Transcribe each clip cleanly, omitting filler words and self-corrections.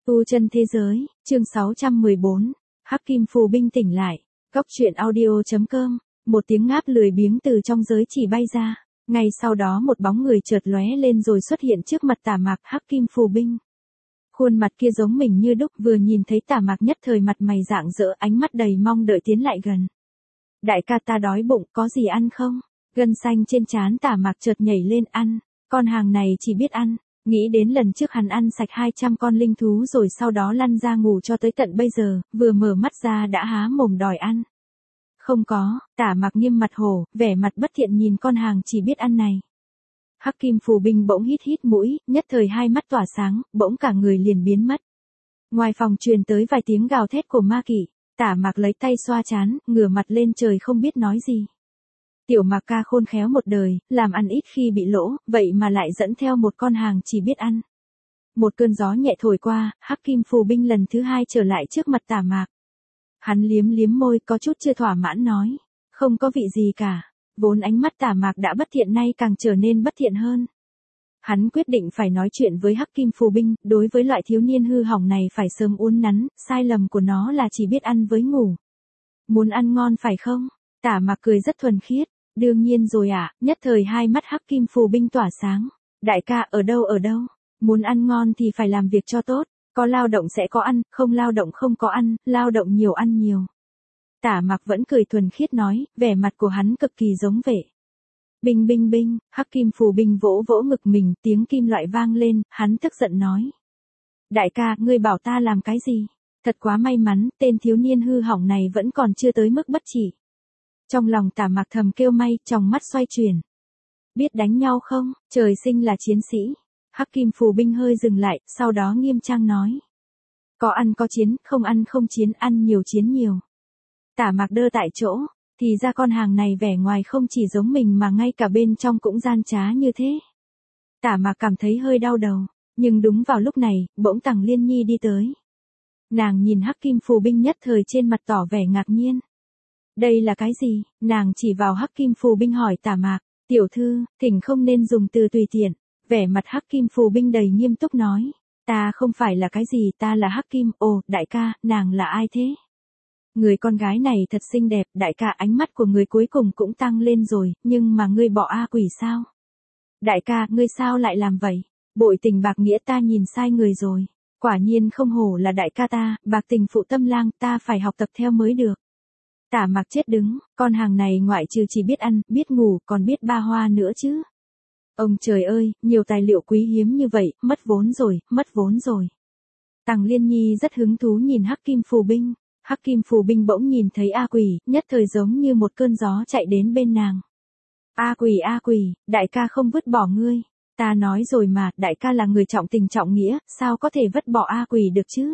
Tu chân thế giới, chương 614, Hắc Kim Phù Binh tỉnh lại. Góc truyện audio.com, một tiếng ngáp lười biếng từ trong giới chỉ bay ra. Ngay sau đó một bóng người chợt lóe lên rồi xuất hiện trước mặt Tả Mạc. Hắc Kim Phù Binh. Khuôn mặt kia giống mình như đúc, vừa nhìn thấy Tả Mạc nhất thời mặt mày rạng rỡ, ánh mắt đầy mong đợi tiến lại gần. Đại ca, ta đói bụng, có gì ăn không? Gân xanh trên trán Tả Mạc chợt nhảy lên. Ăn, con hàng này chỉ biết ăn. Nghĩ đến lần trước hắn ăn sạch 200 con linh thú rồi sau đó lăn ra ngủ cho tới tận bây giờ, vừa mở mắt ra đã há mồm đòi ăn. Không có, Tả Mạc nghiêm mặt hổ, vẻ mặt bất thiện nhìn con hàng chỉ biết ăn này. Hắc Kim Phù Binh bỗng hít hít mũi, nhất thời hai mắt tỏa sáng, bỗng cả người liền biến mất. Ngoài phòng truyền tới vài tiếng gào thét của ma kỵ, Tả Mạc lấy tay xoa trán, ngửa mặt lên trời không biết nói gì. Tiểu Mạc ca khôn khéo một đời, làm ăn ít khi bị lỗ, vậy mà lại dẫn theo một con hàng chỉ biết ăn. Một cơn gió nhẹ thổi qua, Hắc Kim Phù Binh lần thứ hai trở lại trước mặt Tả Mạc. Hắn liếm liếm môi, có chút chưa thỏa mãn nói, không có vị gì cả. Vốn ánh mắt Tả Mạc đã bất thiện nay càng trở nên bất thiện hơn. Hắn quyết định phải nói chuyện với Hắc Kim Phù Binh, đối với loại thiếu niên hư hỏng này phải sớm uốn nắn, sai lầm của nó là chỉ biết ăn với ngủ. Muốn ăn ngon phải không? Tả Mạc cười rất thuần khiết. Đương nhiên rồi ạ, nhất thời hai mắt Hắc Kim Phù Binh tỏa sáng. Đại ca, ở đâu? Muốn ăn ngon thì phải làm việc cho tốt, có lao động sẽ có ăn, không lao động không có ăn, lao động nhiều ăn nhiều. Tả Mạc vẫn cười thuần khiết nói, vẻ mặt của hắn cực kỳ giống vệ. Binh binh binh, Hắc Kim Phù Binh vỗ vỗ ngực mình, tiếng kim loại vang lên, hắn tức giận nói. Đại ca, ngươi bảo ta làm cái gì? Thật quá may mắn, tên thiếu niên hư hỏng này vẫn còn chưa tới mức bất chỉ. Trong lòng Tả Mạc thầm kêu may, trong mắt xoay chuyển. Biết đánh nhau không, trời sinh là chiến sĩ. Hắc Kim Phù Binh hơi dừng lại, sau đó nghiêm trang nói. Có ăn có chiến, không ăn không chiến, ăn nhiều chiến nhiều. Tả Mạc đơ tại chỗ, thì ra con hàng này vẻ ngoài không chỉ giống mình mà ngay cả bên trong cũng gian trá như thế. Tả Mạc cảm thấy hơi đau đầu, nhưng đúng vào lúc này, bỗng Tằng Liên Nhi đi tới. Nàng nhìn Hắc Kim Phù Binh nhất thời trên mặt tỏ vẻ ngạc nhiên. Đây là cái gì? Nàng chỉ vào Hắc Kim Phù Binh hỏi Tả Mạc, tiểu thư, thỉnh không nên dùng từ tùy tiện. Vẻ mặt Hắc Kim Phù Binh đầy nghiêm túc nói, ta không phải là cái gì, ta là Hắc Kim. Ồ, đại ca, nàng là ai thế? Người con gái này thật xinh đẹp, đại ca, ánh mắt của người cuối cùng cũng tăng lên rồi, nhưng mà ngươi bỏ A quỷ sao? Đại ca, ngươi sao lại làm vậy? Bội tình bạc nghĩa, ta nhìn sai người rồi. Quả nhiên không hổ là đại ca ta, bạc tình phụ tâm lang, ta phải học tập theo mới được. Tả Mạc chết đứng, con hàng này ngoại trừ chỉ biết ăn, biết ngủ, còn biết ba hoa nữa chứ. Ông trời ơi, nhiều tài liệu quý hiếm như vậy, mất vốn rồi. Tằng Liên Nhi rất hứng thú nhìn Hắc Kim Phù Binh. Hắc Kim Phù Binh bỗng nhìn thấy A Quỷ, nhất thời giống như một cơn gió chạy đến bên nàng. A Quỷ, đại ca không vứt bỏ ngươi. Ta nói rồi mà, đại ca là người trọng tình trọng nghĩa, sao có thể vứt bỏ A Quỷ được chứ?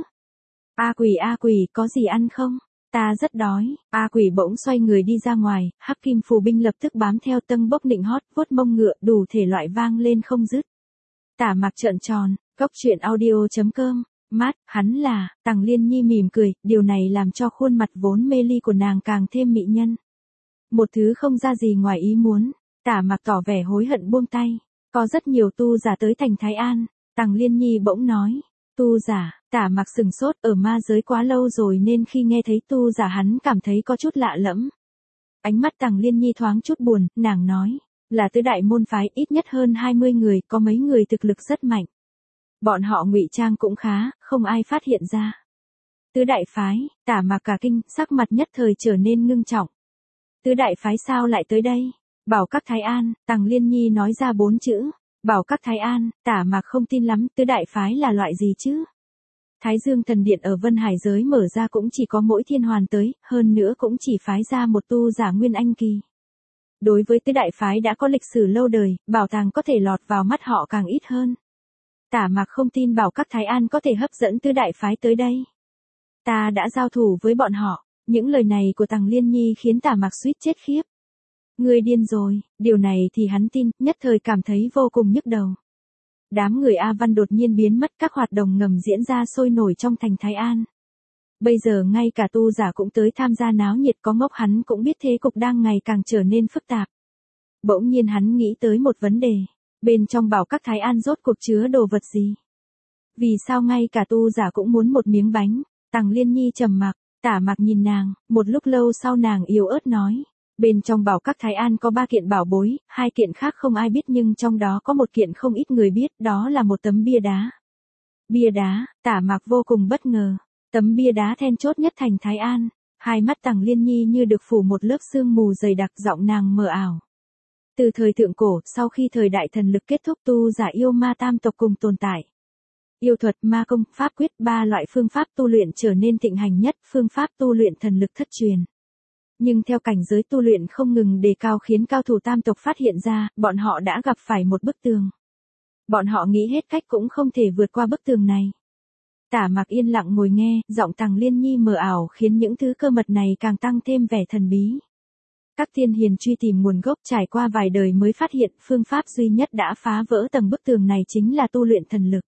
A Quỷ, có gì ăn không? Ta rất đói. A Quỷ bỗng xoay người đi ra ngoài, Hắc Kim Phù Binh lập tức bám theo tâng bốc nịnh hót, vuốt mông ngựa, đủ thể loại vang lên không dứt. Tả Mạc trợn tròn, góc truyện audio.com, mát, hắn là, Tằng Liên Nhi mỉm cười, điều này làm cho khuôn mặt vốn mê ly của nàng càng thêm mị nhân. Một thứ không ra gì ngoài ý muốn, Tả Mạc tỏ vẻ hối hận buông tay, có rất nhiều tu giả tới thành Thái An, Tằng Liên Nhi bỗng nói. Tu giả, Tả Mạc sừng sốt, ở ma giới quá lâu rồi nên khi nghe thấy tu giả hắn cảm thấy có chút lạ lẫm. Ánh mắt Tằng Liên Nhi thoáng chút buồn, nàng nói, là tứ đại môn phái, ít nhất hơn 20 người, có mấy người thực lực rất mạnh. Bọn họ ngụy trang cũng khá, không ai phát hiện ra. Tứ đại phái, Tả Mạc cả kinh, sắc mặt nhất thời trở nên ngưng trọng. Tứ đại phái sao lại tới đây? Bảo Các Thái An, Tằng Liên Nhi nói ra 4 chữ. Bảo Các Thái An, Tả Mạc không tin lắm, tứ đại phái là loại gì chứ? Thái Dương Thần Điện ở Vân Hải giới mở ra cũng chỉ có mỗi Thiên Hoàn tới, hơn nữa cũng chỉ phái ra một tu giả Nguyên Anh kỳ. Đối với tứ đại phái đã có lịch sử lâu đời, bảo tàng có thể lọt vào mắt họ càng ít hơn. Tả Mạc không tin Bảo Các Thái An có thể hấp dẫn tứ đại phái tới đây. Ta đã giao thủ với bọn họ, những lời này của Tằng Liên Nhi khiến Tả Mạc suýt chết khiếp. Ngươi điên rồi, điều này thì hắn tin, nhất thời cảm thấy vô cùng nhức đầu. Đám người A Văn đột nhiên biến mất, các hoạt động ngầm diễn ra sôi nổi trong thành Thái An. Bây giờ ngay cả tu giả cũng tới tham gia náo nhiệt, có ngốc hắn cũng biết thế cục đang ngày càng trở nên phức tạp. Bỗng nhiên hắn nghĩ tới một vấn đề, bên trong Bảo Các Thái An rốt cuộc chứa đồ vật gì? Vì sao ngay cả tu giả cũng muốn một miếng bánh? Tằng Liên Nhi trầm mặc, Tả Mặc nhìn nàng, một lúc lâu sau nàng yếu ớt nói. Bên trong bảo các Thái An có 3 kiện bảo bối, 2 kiện khác không ai biết nhưng trong đó có một kiện không ít người biết, đó là một tấm bia đá. Bia đá, Tả Mặc vô cùng bất ngờ. Tấm bia đá then chốt nhất thành Thái An. Hai mắt Tằng Liên Nhi như được phủ một lớp sương mù dày đặc, giọng nàng mờ ảo. Từ thời thượng cổ, sau khi thời đại thần lực kết thúc, tu giả yêu ma tam tộc cùng tồn tại. Yêu thuật, ma công, pháp quyết, 3 loại phương pháp tu luyện trở nên thịnh hành nhất, phương pháp tu luyện thần lực thất truyền. Nhưng theo cảnh giới tu luyện không ngừng đề cao khiến cao thủ tam tộc phát hiện ra, bọn họ đã gặp phải một bức tường. Bọn họ nghĩ hết cách cũng không thể vượt qua bức tường này. Tả Mặc yên lặng ngồi nghe, giọng Tằng Liên Nhi mờ ảo khiến những thứ cơ mật này càng tăng thêm vẻ thần bí. Các tiên hiền truy tìm nguồn gốc trải qua vài đời mới phát hiện phương pháp duy nhất đã phá vỡ tầng bức tường này chính là tu luyện thần lực.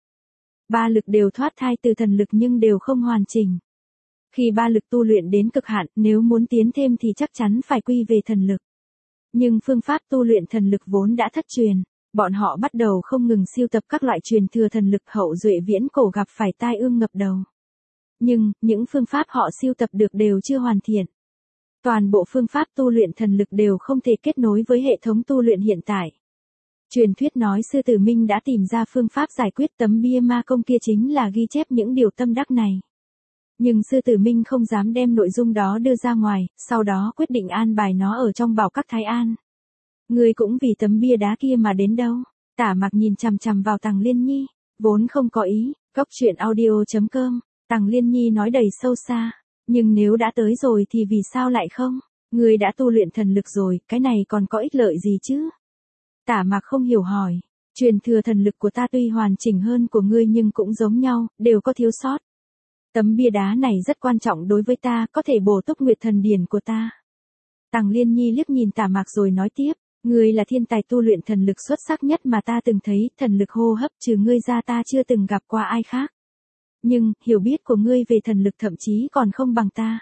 3 lực đều thoát thai từ thần lực nhưng đều không hoàn chỉnh. Khi 3 lực tu luyện đến cực hạn, nếu muốn tiến thêm thì chắc chắn phải quy về thần lực. Nhưng phương pháp tu luyện thần lực vốn đã thất truyền, bọn họ bắt đầu không ngừng sưu tập các loại truyền thừa thần lực, hậu duệ viễn cổ gặp phải tai ương ngập đầu. Nhưng, những phương pháp họ sưu tập được đều chưa hoàn thiện. Toàn bộ phương pháp tu luyện thần lực đều không thể kết nối với hệ thống tu luyện hiện tại. Truyền thuyết nói Sư Tử Minh đã tìm ra phương pháp giải quyết, tấm bia ma công kia chính là ghi chép những điều tâm đắc này. Nhưng Sư Tử Minh không dám đem nội dung đó đưa ra ngoài, sau đó quyết định an bài nó ở trong bảo các Thái An. Ngươi cũng vì tấm bia đá kia mà đến đâu? Tả Mặc nhìn chằm chằm vào Tằng Liên Nhi, vốn không có ý. Goctruyện.audio.com, Tằng Liên Nhi nói đầy sâu xa. Nhưng nếu đã tới rồi thì vì sao lại không? Ngươi đã tu luyện thần lực rồi, cái này còn có ích lợi gì chứ? Tả Mặc không hiểu hỏi. Truyền thừa thần lực của ta tuy hoàn chỉnh hơn của ngươi nhưng cũng giống nhau, đều có thiếu sót. Tấm bia đá này rất quan trọng đối với ta, có thể bổ túc nguyệt thần điển của ta. Tằng Liên Nhi liếc nhìn Tả Mặc rồi nói tiếp. Ngươi là thiên tài tu luyện thần lực xuất sắc nhất mà ta từng thấy, thần lực hô hấp trừ ngươi ra ta chưa từng gặp qua ai khác. Nhưng, hiểu biết của ngươi về thần lực thậm chí còn không bằng ta.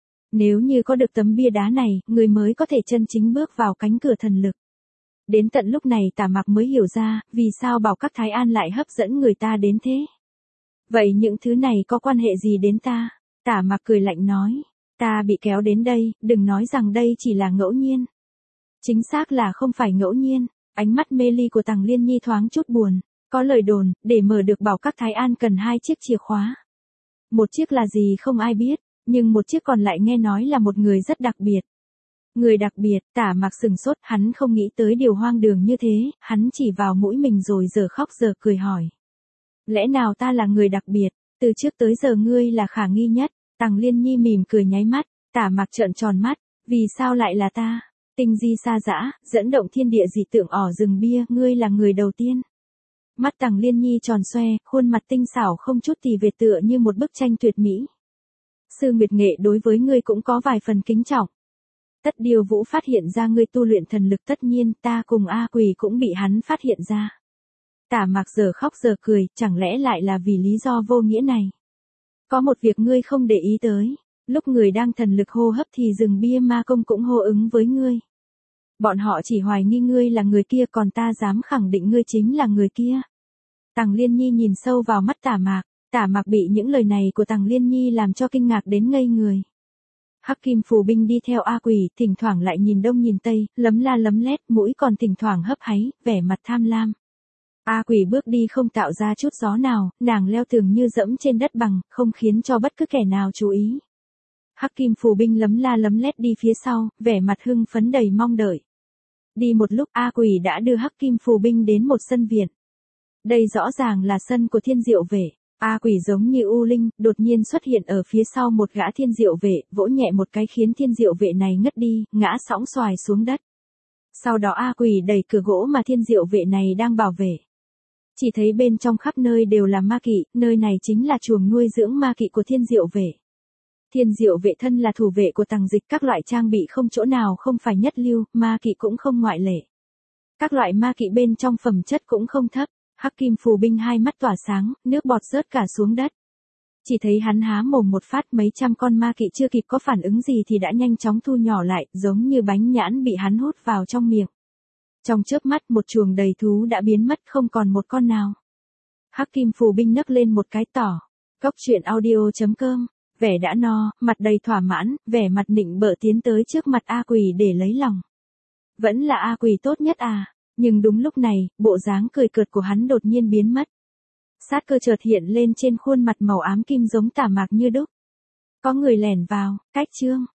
Nếu như có được tấm bia đá này, ngươi mới có thể chân chính bước vào cánh cửa thần lực. Đến tận lúc này Tả Mặc mới hiểu ra, vì sao bảo các Thái An lại hấp dẫn người ta đến thế. Vậy những thứ này có quan hệ gì đến ta? Tả Mặc cười lạnh nói. Ta bị kéo đến đây, đừng nói rằng đây chỉ là ngẫu nhiên. Chính xác là không phải ngẫu nhiên. Ánh mắt mê ly của Tằng Liên Nhi thoáng chút buồn. Có lời đồn, để mở được bảo các Thái An cần 2 chiếc chìa khóa. Một chiếc là gì không ai biết, nhưng một chiếc còn lại nghe nói là một người rất đặc biệt. Người đặc biệt, Tả Mặc sừng sốt, hắn không nghĩ tới điều hoang đường như thế, hắn chỉ vào mũi mình rồi giờ khóc giờ cười hỏi. Lẽ nào ta là người đặc biệt, từ trước tới giờ ngươi là khả nghi nhất? Tằng Liên Nhi mỉm cười nháy mắt, Tả Mặc trợn tròn mắt, vì sao lại là ta? Tinh di sa dã, dẫn động thiên địa dị tượng ỏ rừng bia, ngươi là người đầu tiên. Mắt Tằng Liên Nhi tròn xoe, khuôn mặt tinh xảo không chút tì vết tựa như một bức tranh tuyệt mỹ. Sư Nguyệt Nghệ đối với ngươi cũng có vài phần kính trọng. Tất Điều Vũ phát hiện ra ngươi tu luyện thần lực, tất nhiên ta cùng A Quỳ cũng bị hắn phát hiện ra. Tả Mặc giờ khóc giờ cười, chẳng lẽ lại là vì lý do vô nghĩa này? Có một việc ngươi không để ý tới, lúc người đang thần lực hô hấp thì rừng bia ma công cũng hô ứng với ngươi. Bọn họ chỉ hoài nghi ngươi là người kia, còn ta dám khẳng định ngươi chính là người kia. Tằng Liên Nhi nhìn sâu vào mắt Tả Mặc bị những lời này của Tằng Liên Nhi làm cho kinh ngạc đến ngây người. Hắc Kim Phù Binh đi theo A Quỷ, thỉnh thoảng lại nhìn đông nhìn tây, lấm la lấm lét, mũi còn thỉnh thoảng hấp háy, vẻ mặt tham lam. A Quỷ bước đi không tạo ra chút gió nào, nàng leo tường như dẫm trên đất bằng, không khiến cho bất cứ kẻ nào chú ý. Hắc Kim Phù Binh lấm la lấm lét đi phía sau, vẻ mặt hưng phấn đầy mong đợi. Đi một lúc A Quỷ đã đưa Hắc Kim Phù Binh đến một sân viện. Đây rõ ràng là sân của Thiên Diệu Vệ. A Quỷ giống như U Linh, đột nhiên xuất hiện ở phía sau một gã Thiên Diệu Vệ, vỗ nhẹ một cái khiến Thiên Diệu Vệ này ngất đi, ngã sõng xoài xuống đất. Sau đó A Quỷ đẩy cửa gỗ mà Thiên Diệu Vệ này đang bảo vệ. Chỉ thấy bên trong khắp nơi đều là ma kỵ, nơi này chính là chuồng nuôi dưỡng ma kỵ của Thiên Diệu Vệ. Thiên Diệu Vệ thân là thủ vệ của Tằng Dịch, các loại trang bị không chỗ nào không phải nhất lưu, ma kỵ cũng không ngoại lệ. Các loại ma kỵ bên trong phẩm chất cũng không thấp. Hắc Kim Phù Binh hai mắt tỏa sáng, nước bọt rớt cả xuống đất. Chỉ thấy hắn há mồm một phát, mấy trăm con ma kỵ chưa kịp có phản ứng gì thì đã nhanh chóng thu nhỏ lại, giống như bánh nhãn bị hắn hút vào trong miệng. Trong chớp mắt một chuồng đầy thú đã biến mất không còn một con nào. Hắc Kim Phù Binh nấc lên một cái tỏ. Cốc truyện audio.com, vẻ đã no, mặt đầy thỏa mãn, vẻ mặt nịnh bợ tiến tới trước mặt A Quỳ để lấy lòng. Vẫn là A Quỳ tốt nhất à, nhưng đúng lúc này, bộ dáng cười cợt của hắn đột nhiên biến mất. Sát cơ chợt hiện lên trên khuôn mặt màu ám kim giống tả mạc như đúc. Có người lẻn vào, cách chương.